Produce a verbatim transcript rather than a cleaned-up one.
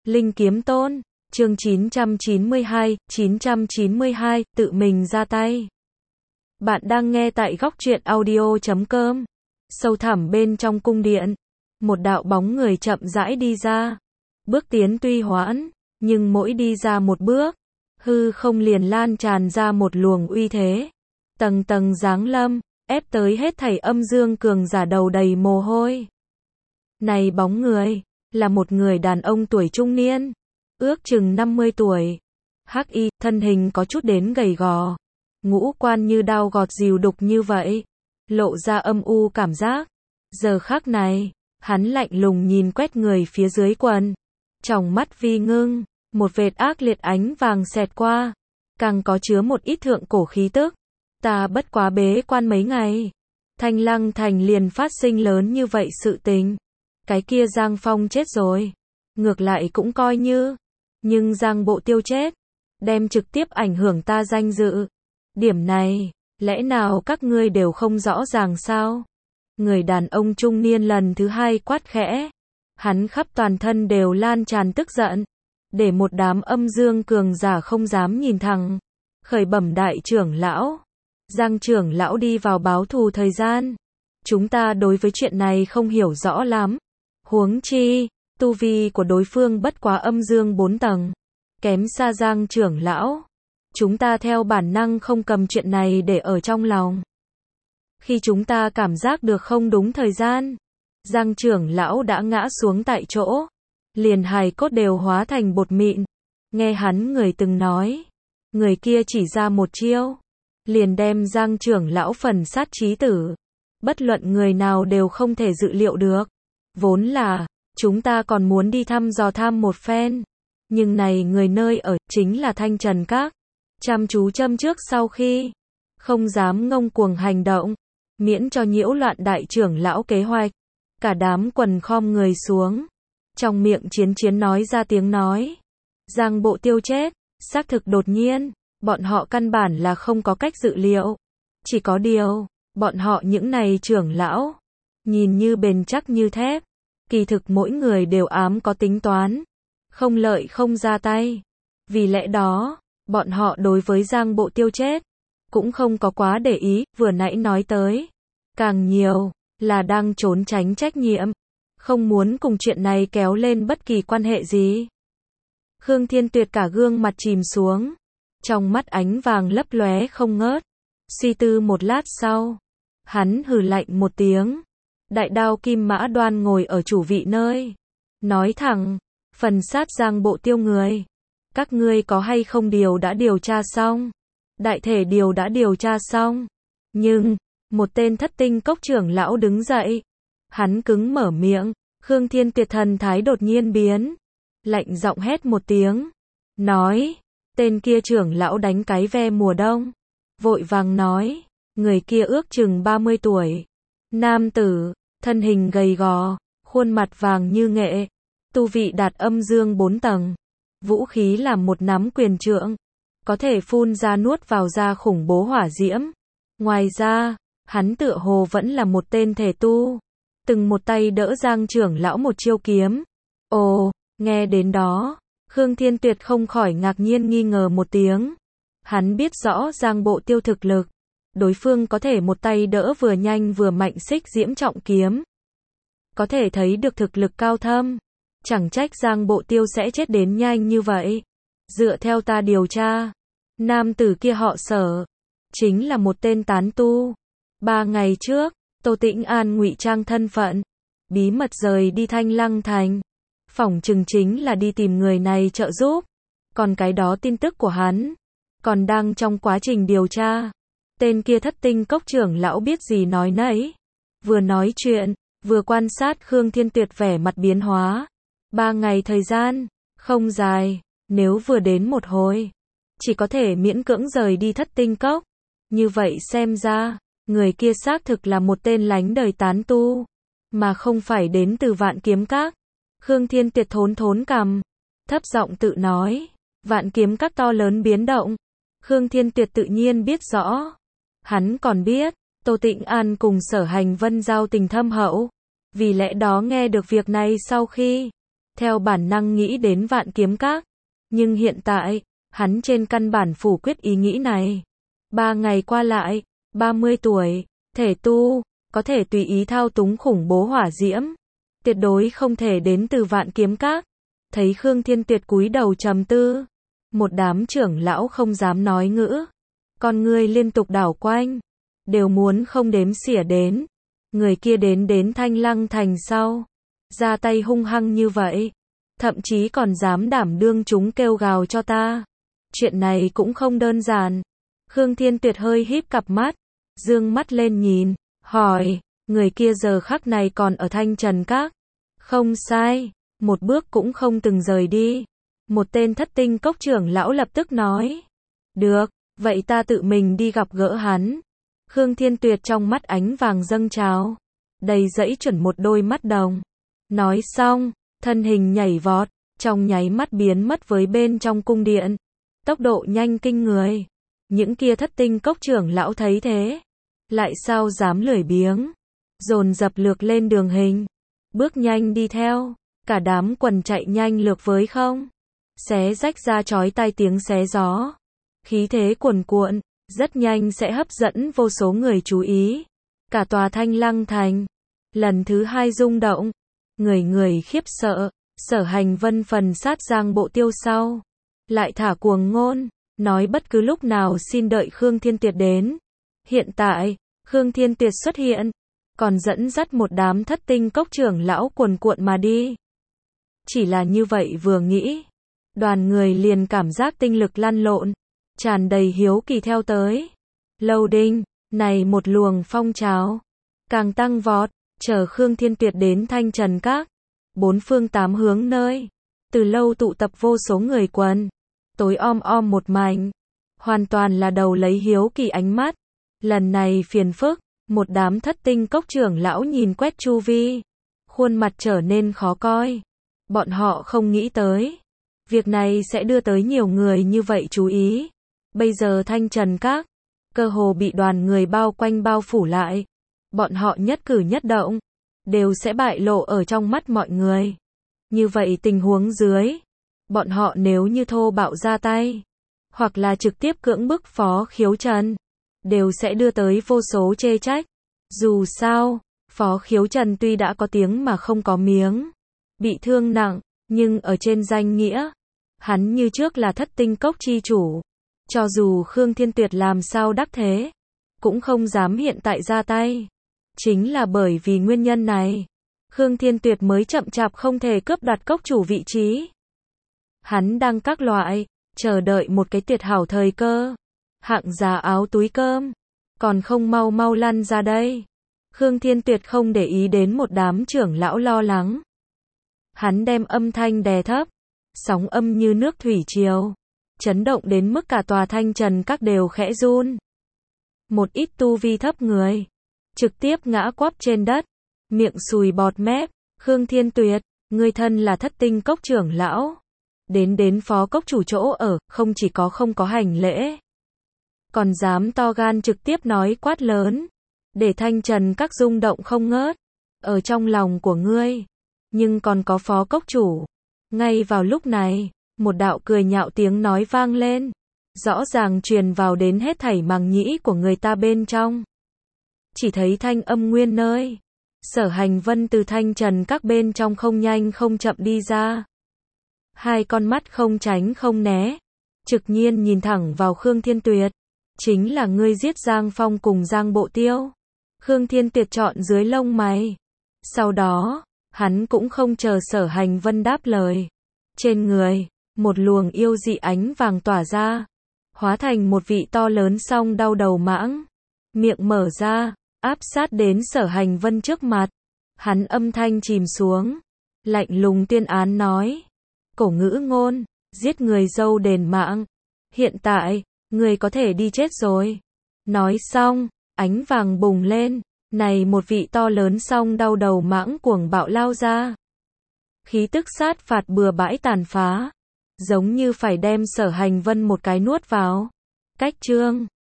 Linh Kiếm Tôn, chương chín trăm chín mươi hai, chín trăm chín mươi hai, tự mình ra tay. Bạn đang nghe tại góc truyện audio chấm com. Sâu thẳm bên trong cung điện, một đạo bóng người chậm rãi đi ra. Bước tiến tuy hoãn, nhưng mỗi đi ra một bước, hư không liền lan tràn ra một luồng uy thế. Tầng tầng giáng lâm, ép tới hết thảy âm dương cường giả đầu đầy mồ hôi. Này bóng người, là một người đàn ông tuổi trung niên, ước chừng năm mươi tuổi. Hắc y, thân hình có chút đến gầy gò, ngũ quan như đao gọt dìu đục như vậy, lộ ra âm u cảm giác. Giờ khắc này, hắn lạnh lùng nhìn quét người phía dưới quần, trong mắt vi ngưng, một vệt ác liệt ánh vàng xẹt qua, càng có chứa một ít thượng cổ khí tức. Ta bất quá bế quan mấy ngày, Thanh Lăng Thành liền phát sinh lớn như vậy sự tình. Cái kia Giang Phong chết rồi, ngược lại cũng coi như, nhưng Giang Bộ Tiêu chết, đem trực tiếp ảnh hưởng ta danh dự. Điểm này, lẽ nào các ngươi đều không rõ ràng sao? Người đàn ông trung niên lần thứ hai quát khẽ, hắn khắp toàn thân đều lan tràn tức giận, để một đám âm dương cường giả không dám nhìn thẳng. Khởi bẩm đại trưởng lão, Giang trưởng lão đi vào báo thù thời gian, chúng ta đối với chuyện này không hiểu rõ lắm. Huống chi, tu vi của đối phương bất quá âm dương bốn tầng, kém xa Giang trưởng lão. Chúng ta theo bản năng không cầm chuyện này để ở trong lòng. Khi chúng ta cảm giác được không đúng thời gian, Giang trưởng lão đã ngã xuống tại chỗ, liền hài cốt đều hóa thành bột mịn. Nghe hắn người từng nói, người kia chỉ ra một chiêu, liền đem Giang trưởng lão phần sát chí tử. Bất luận người nào đều không thể dự liệu được. Vốn là, chúng ta còn muốn đi thăm dò tham một phen. Nhưng này người nơi ở, chính là Thanh Trần Các. Chăm chú châm trước sau khi, không dám ngông cuồng hành động, miễn cho nhiễu loạn đại trưởng lão kế hoạch. Cả đám quần khom người xuống, trong miệng chiến chiến nói ra tiếng nói. Giang Bộ Tiêu chết, xác thực đột nhiên, bọn họ căn bản là không có cách dự liệu. Chỉ có điều, bọn họ những này trưởng lão, nhìn như bền chắc như thép, kỳ thực mỗi người đều ám có tính toán, không lợi không ra tay. Vì lẽ đó, bọn họ đối với Giang Bộ Tiêu chết, cũng không có quá để ý, vừa nãy nói tới. Càng nhiều, là đang trốn tránh trách nhiệm, không muốn cùng chuyện này kéo lên bất kỳ quan hệ gì. Khương Thiên Tuyệt cả gương mặt chìm xuống, trong mắt ánh vàng lấp lóe không ngớt. Suy tư một lát sau, hắn hừ lạnh một tiếng. Đại đao Kim Mã Đoan ngồi ở chủ vị nơi, nói thẳng, phần sát Giang Bộ Tiêu người, các ngươi có hay không điều đã điều tra xong? Đại thể điều đã điều tra xong, nhưng, một tên thất tinh cốc trưởng lão đứng dậy, hắn cứng mở miệng. Khương Thiên Tuyệt thần thái đột nhiên biến, lạnh giọng hét một tiếng, nói, tên kia trưởng lão đánh cái ve mùa đông. Vội vàng nói, người kia ước chừng ba mươi tuổi, nam tử, thân hình gầy gò, khuôn mặt vàng như nghệ, tu vị đạt âm dương bốn tầng, vũ khí làm một nắm quyền trượng, có thể phun ra nuốt vào ra khủng bố hỏa diễm. Ngoài ra, hắn tựa hồ vẫn là một tên thể tu, từng một tay đỡ Giang trưởng lão một chiêu kiếm. Ồ, nghe đến đó, Khương Thiên Tuyệt không khỏi ngạc nhiên nghi ngờ một tiếng. Hắn biết rõ Giang Bộ Tiêu thực lực, đối phương có thể một tay đỡ vừa nhanh vừa mạnh xích diễm trọng kiếm, có thể thấy được thực lực cao thâm. Chẳng trách Giang Bộ Tiêu sẽ chết đến nhanh như vậy. Dựa theo ta điều tra, nam tử kia họ Sở, chính là một tên tán tu. Ba ngày trước, Tô Tĩnh An ngụy trang thân phận, bí mật rời đi Thanh Lăng Thành, phỏng chừng chính là đi tìm người này trợ giúp. Còn cái đó tin tức của hắn còn đang trong quá trình điều tra. Tên kia thất tinh cốc trưởng lão biết gì nói nấy, vừa nói chuyện, vừa quan sát Khương Thiên Tuyệt vẻ mặt biến hóa. Ba ngày thời gian, không dài, nếu vừa đến một hồi, chỉ có thể miễn cưỡng rời đi thất tinh cốc. Như vậy xem ra, người kia xác thực là một tên lánh đời tán tu, mà không phải đến từ Vạn Kiếm Các. Khương Thiên Tuyệt thốn thốn cằm, thấp giọng tự nói, Vạn Kiếm Các to lớn biến động. Khương Thiên Tuyệt tự nhiên biết rõ. Hắn còn biết, Tô Tĩnh An cùng Sở Hành Vân giao tình thâm hậu. Vì lẽ đó nghe được việc này sau khi, theo bản năng nghĩ đến Vạn Kiếm Các. Nhưng hiện tại, hắn trên căn bản phủ quyết ý nghĩ này. Ba ngày qua lại, ba mươi tuổi, thể tu, có thể tùy ý thao túng khủng bố hỏa diễm. Tuyệt đối không thể đến từ Vạn Kiếm Các. Thấy Khương Thiên Tuyệt cúi đầu trầm tư. Một đám trưởng lão không dám nói ngữ. Con ngươi liên tục đảo quanh. Đều muốn không đếm xỉa đến. Người kia đến đến Thanh Lăng Thành sau. Ra tay hung hăng như vậy. Thậm chí còn dám đảm đương chúng kêu gào cho ta. Chuyện này cũng không đơn giản. Khương Thiên Tuyệt hơi híp cặp mắt. Dương mắt lên nhìn. Hỏi. Người kia giờ khắc này còn ở Thanh Trần Các. Không sai. Một bước cũng không từng rời đi. Một tên thất tinh cốc trưởng lão lập tức nói. Được. Vậy ta tự mình đi gặp gỡ hắn. Khương Thiên Tuyệt trong mắt ánh vàng dâng trào. Đầy dẫy chuẩn một đôi mắt đồng. Nói xong, thân hình nhảy vọt, trong nháy mắt biến mất với bên trong cung điện. Tốc độ nhanh kinh người. Những kia thất tinh cốc trưởng lão thấy thế. Lại sao dám lười biếng. Dồn dập lược lên đường hình. Bước nhanh đi theo. Cả đám quần chạy nhanh lược với không. Xé rách ra chói tai tiếng xé gió. Khí thế cuồn cuộn, rất nhanh sẽ hấp dẫn vô số người chú ý. Cả tòa Thanh Lăng Thành. Lần thứ hai rung động. Người người khiếp sợ. Sở Hành Vân phần sát Giang Bộ Tiêu sau. Lại thả cuồng ngôn. Nói bất cứ lúc nào xin đợi Khương Thiên Tuyệt đến. Hiện tại, Khương Thiên Tuyệt xuất hiện. Còn dẫn dắt một đám thất tinh cốc trưởng lão cuồn cuộn mà đi. Chỉ là như vậy vừa nghĩ. Đoàn người liền cảm giác tinh lực lăn lộn. Tràn đầy hiếu kỳ theo tới. Lâu đinh, này một luồng phong trào. Càng tăng vọt, chờ Khương Thiên Tuyệt đến Thanh Trần Các. Bốn phương tám hướng nơi. Từ lâu tụ tập vô số người quần. Tối om om một mảnh. Hoàn toàn là đầu lấy hiếu kỳ ánh mắt. Lần này phiền phức. Một đám thất tinh cốc trưởng lão nhìn quét chu vi. Khuôn mặt trở nên khó coi. Bọn họ không nghĩ tới. Việc này sẽ đưa tới nhiều người như vậy chú ý. Bây giờ Thanh Trần Các. Cơ hồ bị đoàn người bao quanh bao phủ lại. Bọn họ nhất cử nhất động. Đều sẽ bại lộ ở trong mắt mọi người. Như vậy tình huống dưới. Bọn họ nếu như thô bạo ra tay. Hoặc là trực tiếp cưỡng bức Phó Khiếu Trần. Đều sẽ đưa tới vô số chê trách. Dù sao, Phó Khiếu Trần tuy đã có tiếng mà không có miếng. Bị thương nặng, nhưng ở trên danh nghĩa. Hắn như trước là thất tinh cốc chi chủ. Cho dù Khương Thiên Tuyệt làm sao đắc thế. Cũng không dám hiện tại ra tay. Chính là bởi vì nguyên nhân này. Khương Thiên Tuyệt mới chậm chạp không thể cướp đoạt cốc chủ vị trí. Hắn đang các loại. Chờ đợi một cái tuyệt hảo thời cơ. Hạng giá áo túi cơm. Còn không mau mau lăn ra đây. Khương Thiên Tuyệt không để ý đến một đám trưởng lão lo lắng. Hắn đem âm thanh đè thấp. Sóng âm như nước thủy triều. Chấn động đến mức cả tòa Thanh Trần Các đều khẽ run. Một ít tu vi thấp người. Trực tiếp ngã quắp trên đất. Miệng sùi bọt mép. Khương Thiên Tuyệt, ngươi thân là thất tinh cốc trưởng lão. Đến đến phó cốc chủ chỗ ở, không chỉ có không có hành lễ. Còn dám to gan trực tiếp nói quát lớn. Để Thanh Trần Các rung động không ngớt. Ở trong lòng của ngươi. Nhưng còn có phó cốc chủ. Ngay vào lúc này, một đạo cười nhạo tiếng nói vang lên. Rõ ràng truyền vào đến hết thảy màng nhĩ của người ta bên trong. Chỉ thấy thanh âm nguyên nơi. Sở Hành Vân từ Thanh Trần Các bên trong không nhanh không chậm đi ra. Hai con mắt không tránh không né. Trực nhiên nhìn thẳng vào Khương Thiên Tuyệt. Chính là ngươi giết Giang Phong cùng Giang Bộ Tiêu. Khương Thiên Tuyệt chọn dưới lông mày. Sau đó, hắn cũng không chờ Sở Hành Vân đáp lời. Trên người, một luồng yêu dị ánh vàng tỏa ra. Hóa thành một vị to lớn song đau đầu mãng. Miệng mở ra, áp sát đến Sở Hành Vân trước mặt. Hắn âm thanh chìm xuống. Lạnh lùng tuyên án nói. Cổ ngữ ngôn, giết người dâu đền mạng. Hiện tại, người có thể đi chết rồi. Nói xong, ánh vàng bùng lên. Này một vị to lớn song đau đầu mãng cuồng bạo lao ra. Khí tức sát phạt bừa bãi tàn phá. Giống như phải đem Sở Hành Vân một cái nuốt vào. Cách chương